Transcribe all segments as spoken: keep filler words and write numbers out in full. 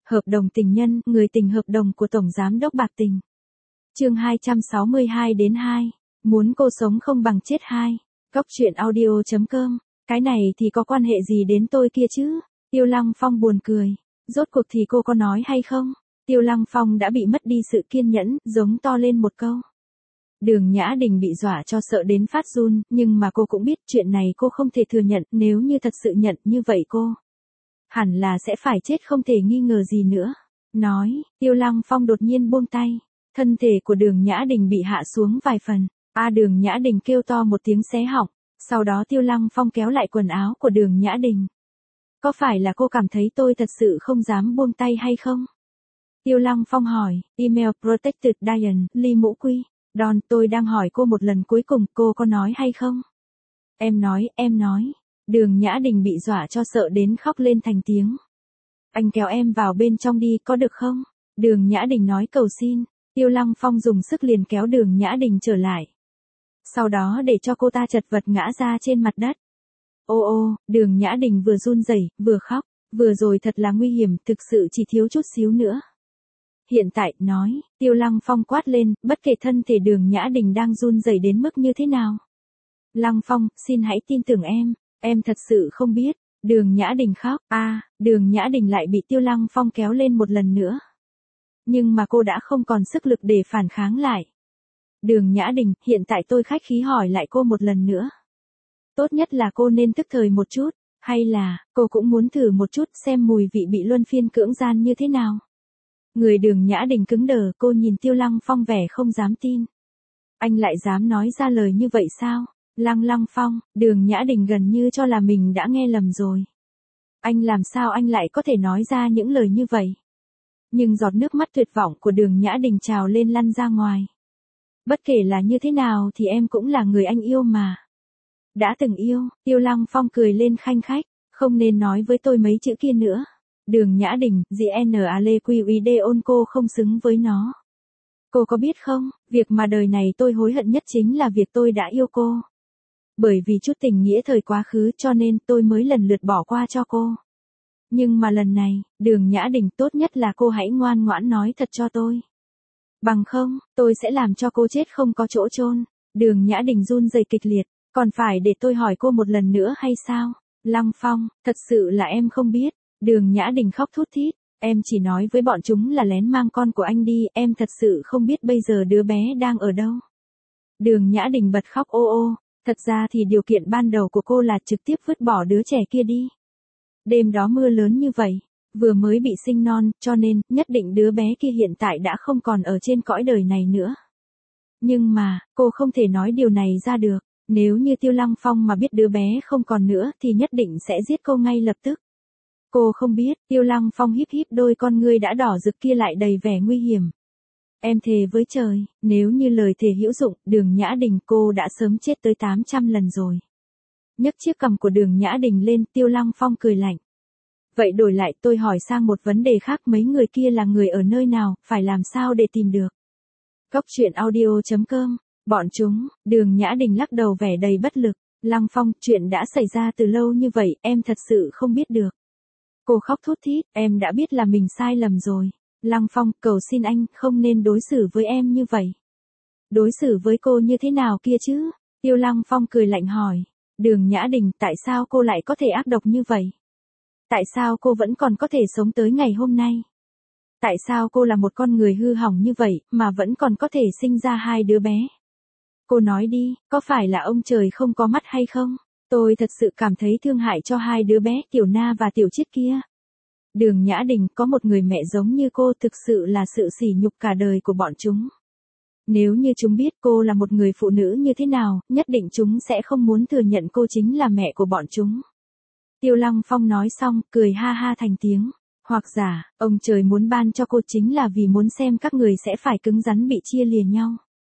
Hợp đồng tình nhân, người tình hợp đồng của Tổng Giám đốc Bạc Tình. Chương hai trăm sáu mươi hai đến hai. Muốn cô sống không bằng chết hai. Cóc truyện audio chấm com. Cái này thì có quan hệ gì đến tôi kia chứ? Tiêu Lăng Phong buồn cười. Rốt cuộc thì cô có nói hay không? Tiêu Lăng Phong đã bị mất đi sự kiên nhẫn, giống to lên một câu. Đường Nhã Đình bị dọa cho sợ đến phát run, nhưng mà cô cũng biết chuyện này cô không thể thừa nhận, nếu như thật sự nhận như vậy cô hẳn là sẽ phải chết không thể nghi ngờ gì nữa. Nói, Tiêu Lăng Phong đột nhiên buông tay, thân thể của Đường Nhã Đình bị hạ xuống vài phần. A Đường Nhã Đình kêu to một tiếng xé họng, sau đó Tiêu Lăng Phong kéo lại quần áo của Đường Nhã Đình. Có phải là cô cảm thấy tôi thật sự không dám buông tay hay không? Tiêu Lăng Phong hỏi, email protected Diane, Ly Mũ Quy. Don, tôi đang hỏi cô một lần cuối cùng, cô có nói hay không? Em nói, em nói. Đường Nhã Đình bị dọa cho sợ đến khóc lên thành tiếng. Anh kéo em vào bên trong đi, có được không? Đường Nhã Đình nói cầu xin. Tiêu Lăng Phong dùng sức liền kéo Đường Nhã Đình trở lại. Sau đó để cho cô ta chật vật ngã ra trên mặt đất. Ô ô, Đường Nhã Đình vừa run rẩy, vừa khóc. Vừa rồi thật là nguy hiểm, thực sự chỉ thiếu chút xíu nữa. Hiện tại, nói, Tiêu Lăng Phong quát lên, bất kể thân thể Đường Nhã Đình đang run rẩy đến mức như thế nào. Lăng Phong, xin hãy tin tưởng em, em thật sự không biết. Đường Nhã Đình khóc, a, à, Đường Nhã Đình lại bị Tiêu Lăng Phong kéo lên một lần nữa. Nhưng mà cô đã không còn sức lực để phản kháng lại. Đường Nhã Đình, hiện tại tôi khách khí hỏi lại cô một lần nữa. Tốt nhất là cô nên tức thời một chút, hay là, cô cũng muốn thử một chút xem mùi vị bị luân phiên cưỡng gian như thế nào. Người Đường Nhã Đình cứng đờ, cô nhìn Tiêu Lăng Phong vẻ không dám tin. Anh lại dám nói ra lời như vậy sao? Lăng Lăng Phong, Đường Nhã Đình gần như cho là mình đã nghe lầm rồi. Anh làm sao anh lại có thể nói ra những lời như vậy? Nhưng giọt nước mắt tuyệt vọng của Đường Nhã Đình trào lên lăn ra ngoài. Bất kể là như thế nào thì em cũng là người anh yêu mà. Đã từng yêu, Tiêu Lăng Phong cười lên khanh khách, không nên nói với tôi mấy chữ kia nữa. Đường Nhã Đình, G N A L Q I D ôn cô không xứng với nó. Cô có biết không, việc mà đời này tôi hối hận nhất chính là việc tôi đã yêu cô. Bởi vì chút tình nghĩa thời quá khứ cho nên tôi mới lần lượt bỏ qua cho cô. Nhưng mà lần này, Đường Nhã Đình tốt nhất là cô hãy ngoan ngoãn nói thật cho tôi. Bằng không, tôi sẽ làm cho cô chết không có chỗ chôn. Đường Nhã Đình run rẩy kịch liệt, còn phải để tôi hỏi cô một lần nữa hay sao? Lăng Phong, thật sự là em không biết. Đường Nhã Đình khóc thút thít, em chỉ nói với bọn chúng là lén mang con của anh đi, em thật sự không biết bây giờ đứa bé đang ở đâu. Đường Nhã Đình bật khóc ô ô, thật ra thì điều kiện ban đầu của cô là trực tiếp vứt bỏ đứa trẻ kia đi. Đêm đó mưa lớn như vậy, vừa mới bị sinh non, cho nên, nhất định đứa bé kia hiện tại đã không còn ở trên cõi đời này nữa. Nhưng mà, cô không thể nói điều này ra được, nếu như Tiêu Lăng Phong mà biết đứa bé không còn nữa thì nhất định sẽ giết cô ngay lập tức. Cô không biết, Tiêu Lăng Phong híp híp đôi con ngươi đã đỏ rực kia lại đầy vẻ nguy hiểm. Em thề với trời, nếu như lời thề hữu dụng, Đường Nhã Đình cô đã sớm chết tới tám trăm lần rồi. Nhấc chiếc cằm của Đường Nhã Đình lên, Tiêu Lăng Phong cười lạnh. Vậy đổi lại tôi hỏi sang một vấn đề khác, mấy người kia là người ở nơi nào, phải làm sao để tìm được? Cóc truyện audio chấm com, bọn chúng, Đường Nhã Đình lắc đầu vẻ đầy bất lực. Lăng Phong, chuyện đã xảy ra từ lâu như vậy, em thật sự không biết được. Cô khóc thút thít, em đã biết là mình sai lầm rồi. Lăng Phong, cầu xin anh, không nên đối xử với em như vậy. Đối xử với cô như thế nào kia chứ? Tiêu Lăng Phong cười lạnh hỏi. Đường Nhã Đình, tại sao cô lại có thể ác độc như vậy? Tại sao cô vẫn còn có thể sống tới ngày hôm nay? Tại sao cô là một con người hư hỏng như vậy, mà vẫn còn có thể sinh ra hai đứa bé? Cô nói đi, có phải là ông trời không có mắt hay không? Tôi thật sự cảm thấy thương hại cho hai đứa bé, Tiểu Na và Tiểu Chiết kia. Đường Nhã Đình, có một người mẹ giống như cô thực sự là sự sỉ nhục cả đời của bọn chúng. Nếu như chúng biết cô là một người phụ nữ như thế nào, nhất định chúng sẽ không muốn thừa nhận cô chính là mẹ của bọn chúng. Tiêu Lăng Phong nói xong, cười ha ha thành tiếng. Hoặc giả, ông trời muốn ban cho cô chính là vì muốn xem các người sẽ phải cứng rắn bị chia lìa nhau.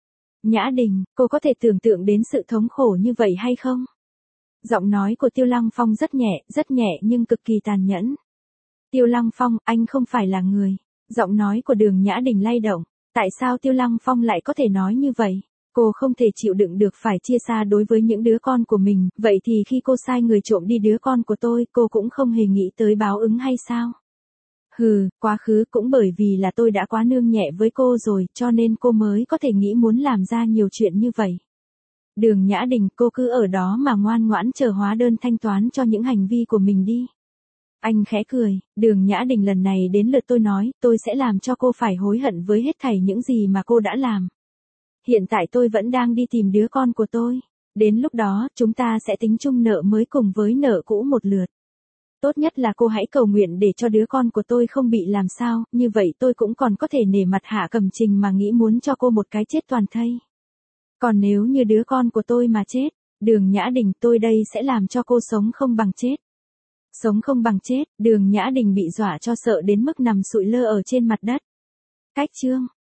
Nhã Đình, cô có thể tưởng tượng đến sự thống khổ như vậy hay không? Giọng nói của Tiêu Lăng Phong rất nhẹ, rất nhẹ nhưng cực kỳ tàn nhẫn. Tiêu Lăng Phong, anh không phải là người. Giọng nói của Đường Nhã Đình lay động. Tại sao Tiêu Lăng Phong lại có thể nói như vậy? Cô không thể chịu đựng được phải chia xa đối với những đứa con của mình, vậy thì khi cô sai người trộm đi đứa con của tôi, cô cũng không hề nghĩ tới báo ứng hay sao? Hừ, quá khứ cũng bởi vì là tôi đã quá nương nhẹ với cô rồi, cho nên cô mới có thể nghĩ muốn làm ra nhiều chuyện như vậy. Đường Nhã Đình, cô cứ ở đó mà ngoan ngoãn chờ hóa đơn thanh toán cho những hành vi của mình đi. Anh khẽ cười, Đường Nhã Đình, lần này đến lượt tôi nói, tôi sẽ làm cho cô phải hối hận với hết thảy những gì mà cô đã làm. Hiện tại tôi vẫn đang đi tìm đứa con của tôi. Đến lúc đó, chúng ta sẽ tính chung nợ mới cùng với nợ cũ một lượt. Tốt nhất là cô hãy cầu nguyện để cho đứa con của tôi không bị làm sao, như vậy tôi cũng còn có thể nể mặt Hạ Cẩm Trình mà nghĩ muốn cho cô một cái chết toàn thây. Còn nếu như đứa con của tôi mà chết, Đường Nhã Đình, tôi đây sẽ làm cho cô sống không bằng chết. Sống không bằng chết, Đường Nhã Đình bị dọa cho sợ đến mức nằm sụi lơ ở trên mặt đất. Cách chương